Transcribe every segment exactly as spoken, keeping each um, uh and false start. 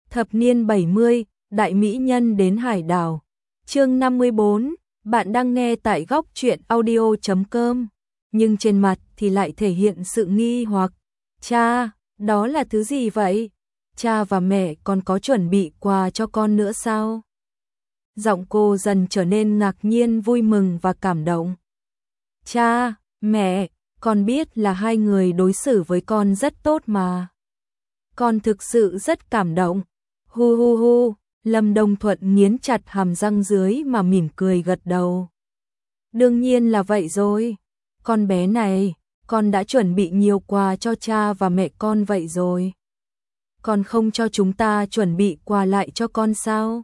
Thập niên bảy mươi, đại mỹ nhân đến hải đảo. Chương năm mươi bốn, bạn đang nghe tại góc truyện audio chấm com, nhưng trên mặt thì lại thể hiện sự nghi hoặc. Cha, đó là thứ gì vậy? Cha và mẹ còn có chuẩn bị quà cho con nữa sao? Giọng cô dần trở nên ngạc nhiên, vui mừng và cảm động. Cha, mẹ, con biết là hai người đối xử với con rất tốt mà. Con thực sự rất cảm động. Hu hu hu, Lâm Đông Thuận nghiến chặt hàm răng dưới mà mỉm cười gật đầu. Đương nhiên là vậy rồi. Con bé này, con đã chuẩn bị nhiều quà cho cha và mẹ con vậy rồi. Con không cho chúng ta chuẩn bị quà lại cho con sao?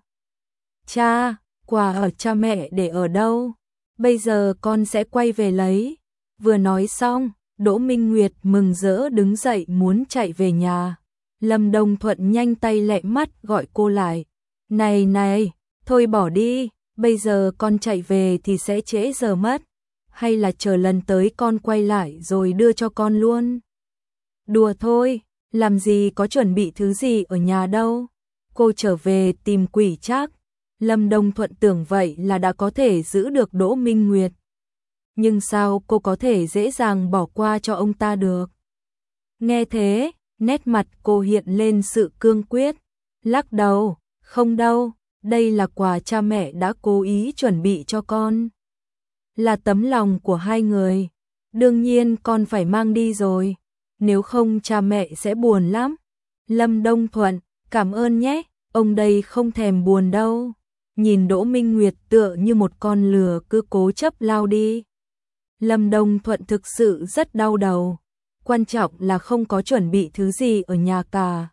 Cha, quà ở cha mẹ để ở đâu? Bây giờ con sẽ quay về lấy. Vừa nói xong, Đỗ Minh Nguyệt mừng rỡ đứng dậy muốn chạy về nhà. Lâm Đông Thuận nhanh tay lẹ mắt gọi cô lại. Này này, thôi bỏ đi, bây giờ con chạy về thì sẽ trễ giờ mất. Hay là chờ lần tới con quay lại rồi đưa cho con luôn. Đùa thôi, làm gì có chuẩn bị thứ gì ở nhà đâu. Cô trở về tìm quỷ Trác. Lâm Đông Thuận tưởng vậy là đã có thể giữ được Đỗ Minh Nguyệt. Nhưng sao cô có thể dễ dàng bỏ qua cho ông ta được? Nghe thế, nét mặt cô hiện lên sự cương quyết. Lắc đầu, không đâu, đây là quà cha mẹ đã cố ý chuẩn bị cho con. Là tấm lòng của hai người. Đương nhiên con phải mang đi rồi. Nếu không cha mẹ sẽ buồn lắm. Lâm Đông Thuận, cảm ơn nhé, ông đây không thèm buồn đâu. Nhìn Đỗ Minh Nguyệt tựa như một con lừa cứ cố chấp lao đi. Lâm Đông Thuận thực sự rất đau đầu. Quan trọng là không có chuẩn bị thứ gì ở nhà cả.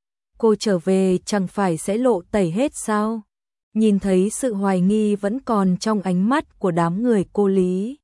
Cô trở về chẳng phải sẽ lộ tẩy hết sao? Nhìn thấy sự hoài nghi vẫn còn trong ánh mắt của đám người cô Lý.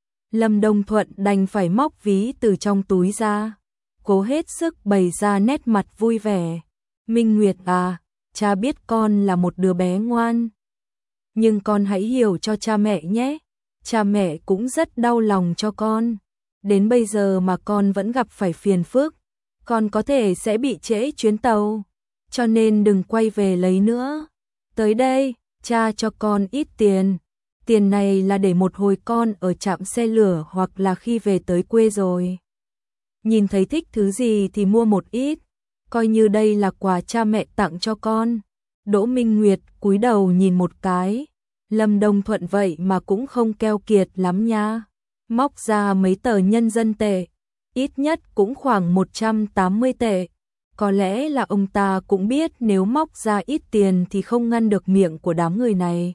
Lâm Đông Thuận đành phải móc ví từ trong túi ra. Cố hết sức bày ra nét mặt vui vẻ. Minh Nguyệt à, cha biết con là một đứa bé ngoan. Nhưng con hãy hiểu cho cha mẹ nhé. Cha mẹ cũng rất đau lòng cho con. Đến bây giờ mà con vẫn gặp phải phiền phức. Con có thể sẽ bị trễ chuyến tàu. Cho nên đừng quay về lấy nữa. Tới đây, cha cho con ít tiền. Tiền này là để một hồi con ở trạm xe lửa hoặc là khi về tới quê rồi. Nhìn thấy thích thứ gì thì mua một ít. Coi như đây là quà cha mẹ tặng cho con. Đỗ Minh Nguyệt cúi đầu nhìn một cái. Lâm Đông Thuận vậy mà cũng không keo kiệt lắm nha. Móc ra mấy tờ nhân dân tệ. Ít nhất cũng khoảng một trăm tám mươi tệ. Có lẽ là ông ta cũng biết nếu móc ra ít tiền thì không ngăn được miệng của đám người này.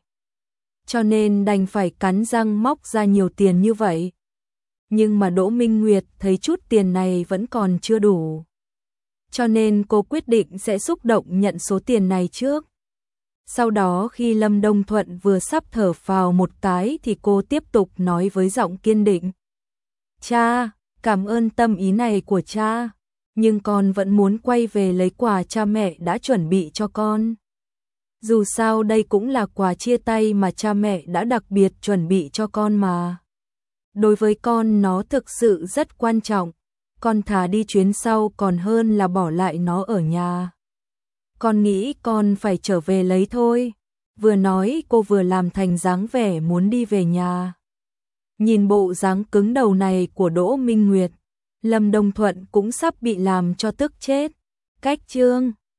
Cho nên đành phải cắn răng móc ra nhiều tiền như vậy. Nhưng mà Đỗ Minh Nguyệt thấy chút tiền này vẫn còn chưa đủ. Cho nên cô quyết định sẽ xúc động nhận số tiền này trước. Sau đó khi Lâm Đông Thuận vừa sắp thở phào một cái thì cô tiếp tục nói với giọng kiên định. Cha, cảm ơn tâm ý này của cha. Nhưng con vẫn muốn quay về lấy quà cha mẹ đã chuẩn bị cho con. Dù sao đây cũng là quà chia tay mà cha mẹ đã đặc biệt chuẩn bị cho con mà. Đối với con nó thực sự rất quan trọng. Con thà đi chuyến sau còn hơn là bỏ lại nó ở nhà. Con nghĩ con phải trở về lấy thôi. Vừa nói cô vừa làm thành dáng vẻ muốn đi về nhà. Nhìn bộ dáng cứng đầu này của Đỗ Minh Nguyệt, Lâm Đông Thuận cũng sắp bị làm cho tức chết. Cách chương